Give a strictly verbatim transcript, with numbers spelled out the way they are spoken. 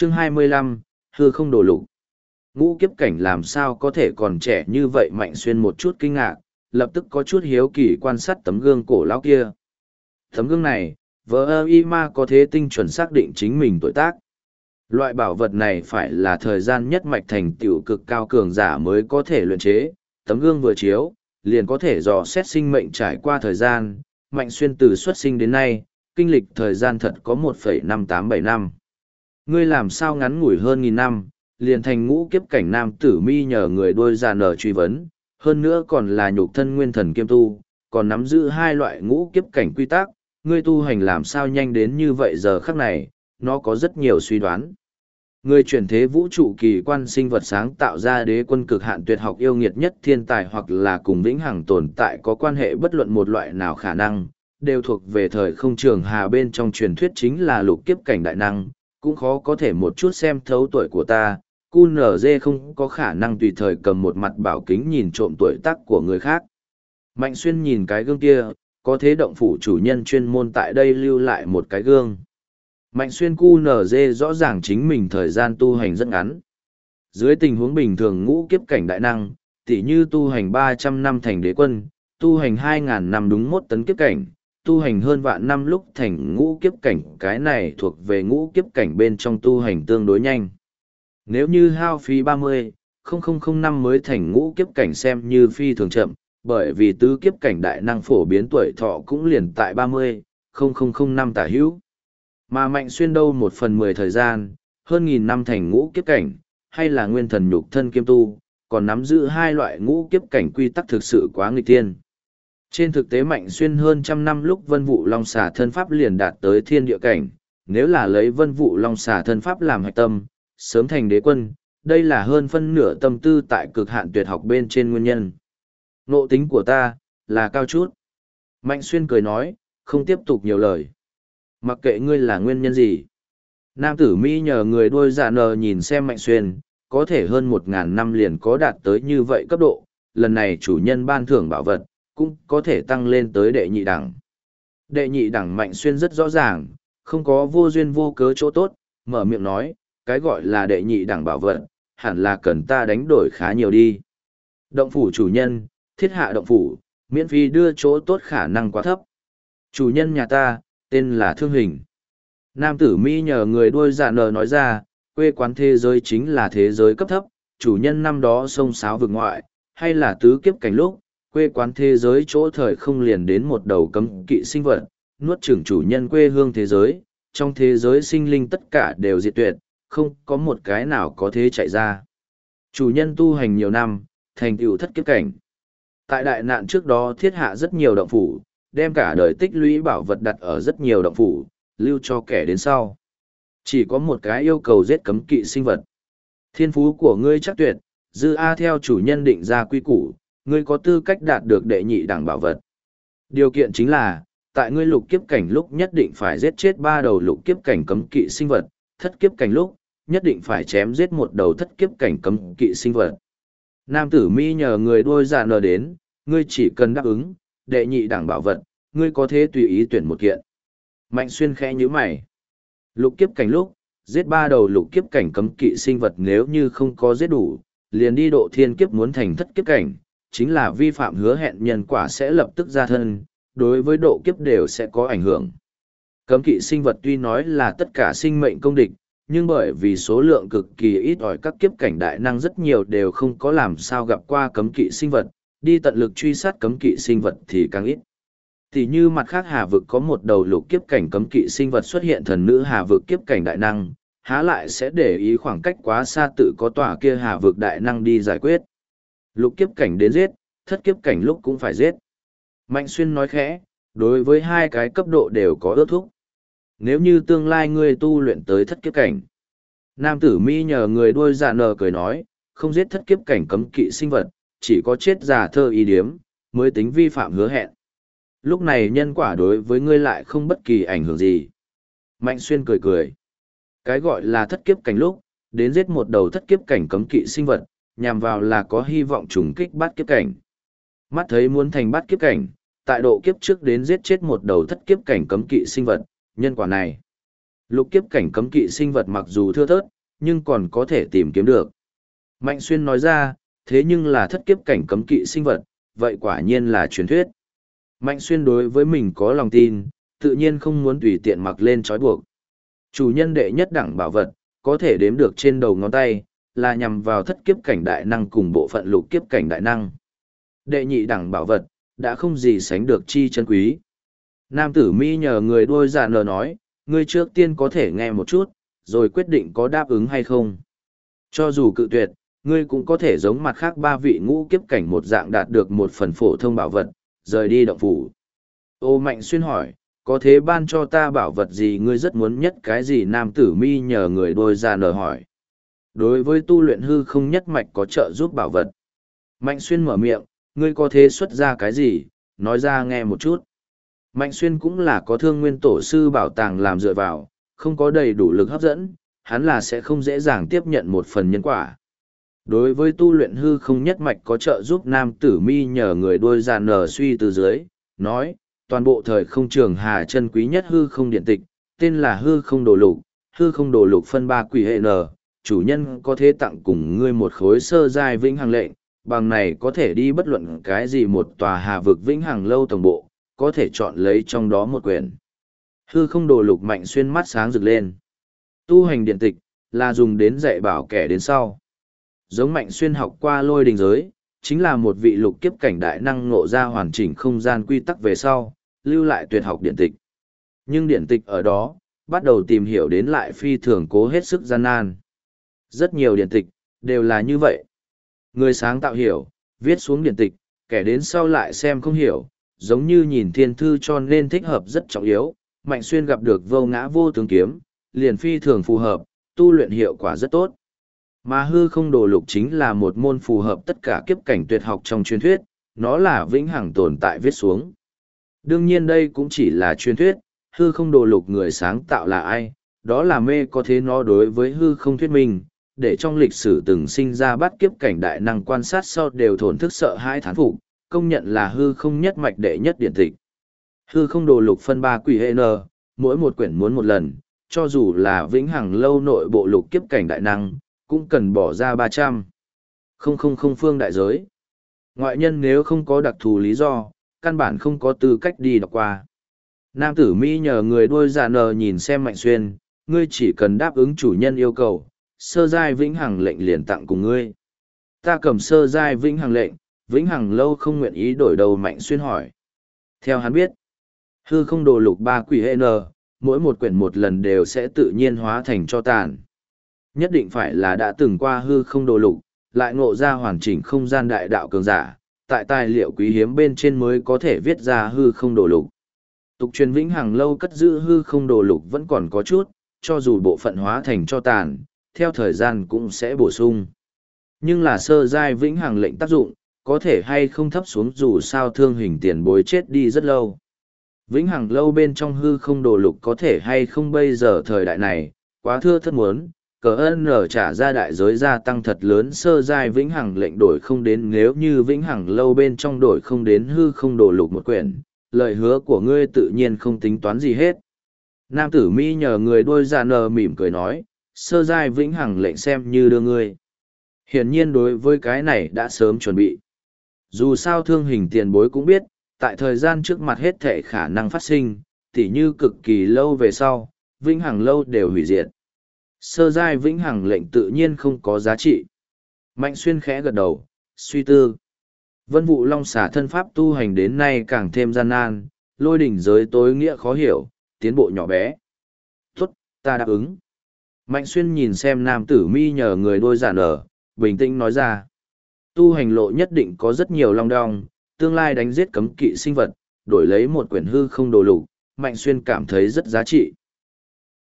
Chương hai mươi lăm, hư không đổ lục. Ngũ kiếp cảnh làm sao có thể còn trẻ như vậy? Mạnh Xuyên một chút kinh ngạc, lập tức có chút hiếu kỳ quan sát tấm gương cổ lão kia. Tấm gương này, vỡ ơ y ma có thế tinh chuẩn xác định chính mình tuổi tác. Loại bảo vật này phải là thời gian nhất mạch thành tựu cực cao cường giả mới có thể luyện chế. Tấm gương vừa chiếu, liền có thể dò xét sinh mệnh trải qua thời gian. Mạnh Xuyên từ xuất sinh đến nay, kinh lịch thời gian thật có một phẩy năm tám bảy năm. Ngươi làm sao ngắn ngủi hơn nghìn năm, liền thành ngũ kiếp cảnh nam tử mi nhờ người đôi già nở truy vấn, hơn nữa còn là nhục thân nguyên thần kiêm tu, còn nắm giữ hai loại ngũ kiếp cảnh quy tắc, ngươi tu hành làm sao nhanh đến như vậy? Giờ khắc này, nó có rất nhiều suy đoán. Người chuyển thế vũ trụ kỳ quan sinh vật sáng tạo ra đế quân cực hạn tuyệt học yêu nghiệt nhất thiên tài, hoặc là cùng vĩnh hằng tồn tại có quan hệ bất luận một loại nào khả năng, đều thuộc về thời không trường hà bên trong truyền thuyết chính là lục kiếp cảnh đại năng, cũng khó có thể một chút xem thấu tuổi của ta. Cu nở dê không có khả năng tùy thời cầm một mặt bảo kính nhìn trộm tuổi tác của người khác. Mạnh Xuyên nhìn cái gương kia, có thế động phủ chủ nhân chuyên môn tại đây lưu lại một cái gương. Mạnh Xuyên cu nở dê rõ ràng chính mình thời gian tu hành rất ngắn. Dưới tình huống bình thường ngũ kiếp cảnh đại năng, tỉ như tu hành ba trăm năm thành đế quân, tu hành hai nghìn năm đúng mốt tấn kiếp cảnh, tu hành hơn vạn năm lúc thành ngũ kiếp cảnh, cái này thuộc về ngũ kiếp cảnh bên trong tu hành tương đối nhanh. Nếu như hao phí ba mươi, năm mới thành ngũ kiếp cảnh xem như phi thường chậm, bởi vì tứ kiếp cảnh đại năng phổ biến tuổi thọ cũng liền tại ba mươi, năm tả hữu. Mà Mạnh Xuyên đâu một phần mười thời gian, hơn nghìn năm thành ngũ kiếp cảnh, hay là nguyên thần nhục thân kiêm tu, còn nắm giữ hai loại ngũ kiếp cảnh quy tắc thực sự quá nghịch thiên. Trên thực tế Mạnh Xuyên hơn trăm năm lúc Vân Vũ Long Xà thân pháp liền đạt tới thiên địa cảnh, nếu là lấy Vân Vũ Long Xà thân pháp làm hạch tâm, sớm thành đế quân, đây là hơn phân nửa tâm tư tại cực hạn tuyệt học bên trên nguyên nhân. Ngộ tính của ta, là cao chút. Mạnh Xuyên cười nói, không tiếp tục nhiều lời. Mặc kệ ngươi là nguyên nhân gì. Nam tử Mỹ nhờ người đôi dạ nờ nhìn xem Mạnh Xuyên, có thể hơn một ngàn năm liền có đạt tới như vậy cấp độ, lần này chủ nhân ban thưởng bảo vật, cũng có thể tăng lên tới đệ nhị đẳng. Đệ nhị đẳng Mạnh Xuyên rất rõ ràng, không có vô duyên vô cớ chỗ tốt, mở miệng nói, cái gọi là đệ nhị đẳng bảo vật, hẳn là cần ta đánh đổi khá nhiều đi. Động phủ chủ nhân, thiết hạ động phủ, miễn phí đưa chỗ tốt khả năng quá thấp. Chủ nhân nhà ta, tên là Thương Hình. Nam tử Mỹ nhờ người đuôi dạ nờ nói ra, quê quán thế giới chính là thế giới cấp thấp, chủ nhân năm đó sông sáo vực ngoại, hay là tứ kiếp cảnh lúc, quê quán thế giới chỗ thời không liền đến một đầu cấm kỵ sinh vật, nuốt chửng chủ nhân quê hương thế giới, trong thế giới sinh linh tất cả đều diệt tuyệt, không có một cái nào có thế chạy ra. Chủ nhân tu hành nhiều năm, thành tựu thất kiếp cảnh. Tại đại nạn trước đó thiết hạ rất nhiều động phủ, đem cả đời tích lũy bảo vật đặt ở rất nhiều động phủ, lưu cho kẻ đến sau. Chỉ có một cái yêu cầu giết cấm kỵ sinh vật. Thiên phú của ngươi chắc tuyệt, dư A theo chủ nhân định ra quy củ, ngươi có tư cách đạt được đệ nhị đẳng bảo vật. Điều kiện chính là, tại ngươi lục kiếp cảnh lúc nhất định phải giết chết ba đầu lục kiếp cảnh cấm kỵ sinh vật, thất kiếp cảnh lúc, nhất định phải chém giết một đầu thất kiếp cảnh cấm kỵ sinh vật. Nam tử Mi nhờ người đuôi dạ nờ đến, ngươi chỉ cần đáp ứng, đệ nhị đẳng bảo vật, ngươi có thể tùy ý tuyển một kiện. Mạnh Xuyên khẽ nhíu mày. Lục kiếp cảnh lúc, giết ba đầu lục kiếp cảnh cấm kỵ sinh vật, nếu như không có giết đủ, liền đi độ thiên kiếp muốn thành thất kiếp cảnh, chính là vi phạm hứa hẹn, nhân quả sẽ lập tức ra thân, đối với độ kiếp đều sẽ có ảnh hưởng. Cấm kỵ sinh vật tuy nói là tất cả sinh mệnh công địch, nhưng bởi vì số lượng cực kỳ ít ỏi, các kiếp cảnh đại năng rất nhiều đều không có làm sao gặp qua cấm kỵ sinh vật, đi tận lực truy sát cấm kỵ sinh vật thì càng ít. Thì như mặt khác hà vực có một đầu lục kiếp cảnh cấm kỵ sinh vật xuất hiện, thần nữ hà vực kiếp cảnh đại năng, há lại sẽ để ý khoảng cách quá xa tự có tòa kia hà vực đại năng đi giải quyết. Lục kiếp cảnh đến giết, thất kiếp cảnh lúc cũng phải giết. Mạnh Xuyên nói khẽ, đối với hai cái cấp độ đều có ước thúc. Nếu như tương lai ngươi tu luyện tới thất kiếp cảnh. Nam tử Mi nhờ người đuôi dạ nờ cười nói, không giết thất kiếp cảnh cấm kỵ sinh vật, chỉ có chết giả thơ ý điếm, mới tính vi phạm hứa hẹn. Lúc này nhân quả đối với ngươi lại không bất kỳ ảnh hưởng gì. Mạnh Xuyên cười cười. Cái gọi là thất kiếp cảnh lúc, đến giết một đầu thất kiếp cảnh cấm kỵ sinh vật, nhằm vào là có hy vọng trùng kích bát kiếp cảnh. Mắt thấy muốn thành bát kiếp cảnh, tại độ kiếp trước đến giết chết một đầu thất kiếp cảnh cấm kỵ sinh vật, nhân quả này Lục kiếp cảnh cấm kỵ sinh vật mặc dù thưa thớt, nhưng còn có thể tìm kiếm được. Mạnh Xuyên nói ra, thế nhưng là thất kiếp cảnh cấm kỵ sinh vật, vậy quả nhiên là truyền thuyết. Mạnh Xuyên đối với mình có lòng tin, tự nhiên không muốn tùy tiện mặc lên trói buộc. Chủ nhân đệ nhất đẳng bảo vật, có thể đếm được trên đầu ngón tay, là nhằm vào thất kiếp cảnh đại năng cùng bộ phận lục kiếp cảnh đại năng. Đệ nhị đẳng bảo vật, đã không gì sánh được chi chân quý. Nam tử mi nhờ người đôi dạ nờ nói, ngươi trước tiên có thể nghe một chút, rồi quyết định có đáp ứng hay không. Cho dù cự tuyệt, ngươi cũng có thể giống mặt khác ba vị ngũ kiếp cảnh một dạng đạt được một phần phổ thông bảo vật, rời đi động phủ. Ô Mạnh Xuyên hỏi, có thế ban cho ta bảo vật gì ngươi rất muốn nhất cái gì? Nam tử mi nhờ người đôi ra nở hỏi. Đối với tu luyện hư không nhất mạch có trợ giúp bảo vật. Mạnh Xuyên mở miệng, ngươi có thế xuất ra cái gì, nói ra nghe một chút. Mạnh Xuyên cũng là có thương nguyên tổ sư bảo tàng làm dựa vào, không có đầy đủ lực hấp dẫn, hắn là sẽ không dễ dàng tiếp nhận một phần nhân quả. Đối với tu luyện hư không nhất mạch có trợ giúp nam tử mi nhờ người đôi giàn nở suy từ dưới, nói, toàn bộ thời không trường hà chân quý nhất hư không điện tịch, tên là hư không đồ lục, hư không đồ lục phân ba quỷ hệ n, chủ nhân có thể tặng cùng ngươi một khối sơ giai vĩnh hằng lệnh, bằng này có thể đi bất luận cái gì một tòa hà vực vĩnh hằng lâu tổng bộ, có thể chọn lấy trong đó một quyển. Hư không đồ lục Mạnh Xuyên mắt sáng rực lên. Tu hành điện tịch, là dùng đến dạy bảo kẻ đến sau. Giống Mạnh Xuyên học qua lôi đình giới, chính là một vị lục kiếp cảnh đại năng ngộ ra hoàn chỉnh không gian quy tắc về sau, lưu lại tuyệt học điện tịch. Nhưng điện tịch ở đó, bắt đầu tìm hiểu đến lại phi thường cố hết sức gian nan. Rất nhiều điện tịch, đều là như vậy. Người sáng tạo hiểu, viết xuống điện tịch, kẻ đến sau lại xem không hiểu, giống như nhìn thiên thư cho nên thích hợp rất trọng yếu. Mạnh Xuyên gặp được vô ngã vô tướng kiếm, liền phi thường phù hợp, tu luyện hiệu quả rất tốt. Mà hư không đồ lục chính là một môn phù hợp tất cả kiếp cảnh tuyệt học trong truyền thuyết, nó là vĩnh hằng tồn tại viết xuống. Đương nhiên đây cũng chỉ là truyền thuyết, hư không đồ lục người sáng tạo là ai, đó là mê có thế nó đối với hư không thuyết minh, để trong lịch sử từng sinh ra bắt kiếp cảnh đại năng quan sát sau đều thổn thức sợ hãi thán phục, công nhận là hư không nhất mạch đệ nhất điển tịch. Hư không đồ lục phân ba quỷ hệ n, mỗi một quyển muốn một lần, cho dù là vĩnh hằng lâu nội bộ lục kiếp cảnh đại năng, cũng cần bỏ ra ba trăm. Không không không phương đại giới. Ngoại nhân nếu không có đặc thù lý do, căn bản không có tư cách đi đọc qua. Nam tử Mỹ nhờ người đuôi giả nờ nhìn xem Mạnh Xuyên, ngươi chỉ cần đáp ứng chủ nhân yêu cầu, sơ giai vĩnh hằng lệnh liền tặng cùng ngươi. Ta cầm sơ giai vĩnh hằng lệnh, vĩnh hằng lâu không nguyện ý đổi đầu. Mạnh Xuyên hỏi. Theo hắn biết, hư không đồ lục ba quỷ hệ n, mỗi một quyển một lần đều sẽ tự nhiên hóa thành cho tàn. Nhất định phải là đã từng qua hư không đồ lục, lại ngộ ra hoàn chỉnh không gian đại đạo cường giả, tại tài liệu quý hiếm bên trên mới có thể viết ra hư không đồ lục. Tục truyền vĩnh hằng lâu cất giữ hư không đồ lục vẫn còn có chút, cho dù bộ phận hóa thành cho tàn, theo thời gian cũng sẽ bổ sung. Nhưng là sơ giai vĩnh hằng lệnh tác dụng, có thể hay không thấp xuống dù sao thương hình tiền bối chết đi rất lâu. Vĩnh hằng lâu bên trong hư không đồ lục có thể hay không bây giờ thời đại này, quá thưa thất muốn, cờ ơn nở trả ra đại giới gia tăng thật lớn sơ giai vĩnh hằng lệnh đổi không đến, nếu như vĩnh hằng lâu bên trong đổi không đến hư không đồ lục một quyển, lời hứa của ngươi tự nhiên không tính toán gì hết. Nam tử mi nhờ người đôi già nờ mỉm cười nói, sơ giai vĩnh hằng lệnh xem như đưa ngươi. Hiển nhiên đối với cái này đã sớm chuẩn bị. Dù sao thương hình tiền bối cũng biết, tại thời gian trước mặt hết thể khả năng phát sinh, tỉ như cực kỳ lâu về sau, vĩnh hằng lâu đều hủy diệt. Sơ giai vĩnh hằng lệnh tự nhiên không có giá trị. Mạnh Xuyên khẽ gật đầu, suy tư. Vân vụ long xả thân pháp tu hành đến nay càng thêm gian nan, lôi đỉnh giới tối nghĩa khó hiểu, tiến bộ nhỏ bé. Tốt, ta đáp ứng. Mạnh Xuyên nhìn xem nam tử mi nhờ người đôi giản ở, bình tĩnh nói ra. Tu hành lộ nhất định có rất nhiều long đong, tương lai đánh giết cấm kỵ sinh vật, đổi lấy một quyển hư không đồ lục, Mạnh Xuyên cảm thấy rất giá trị.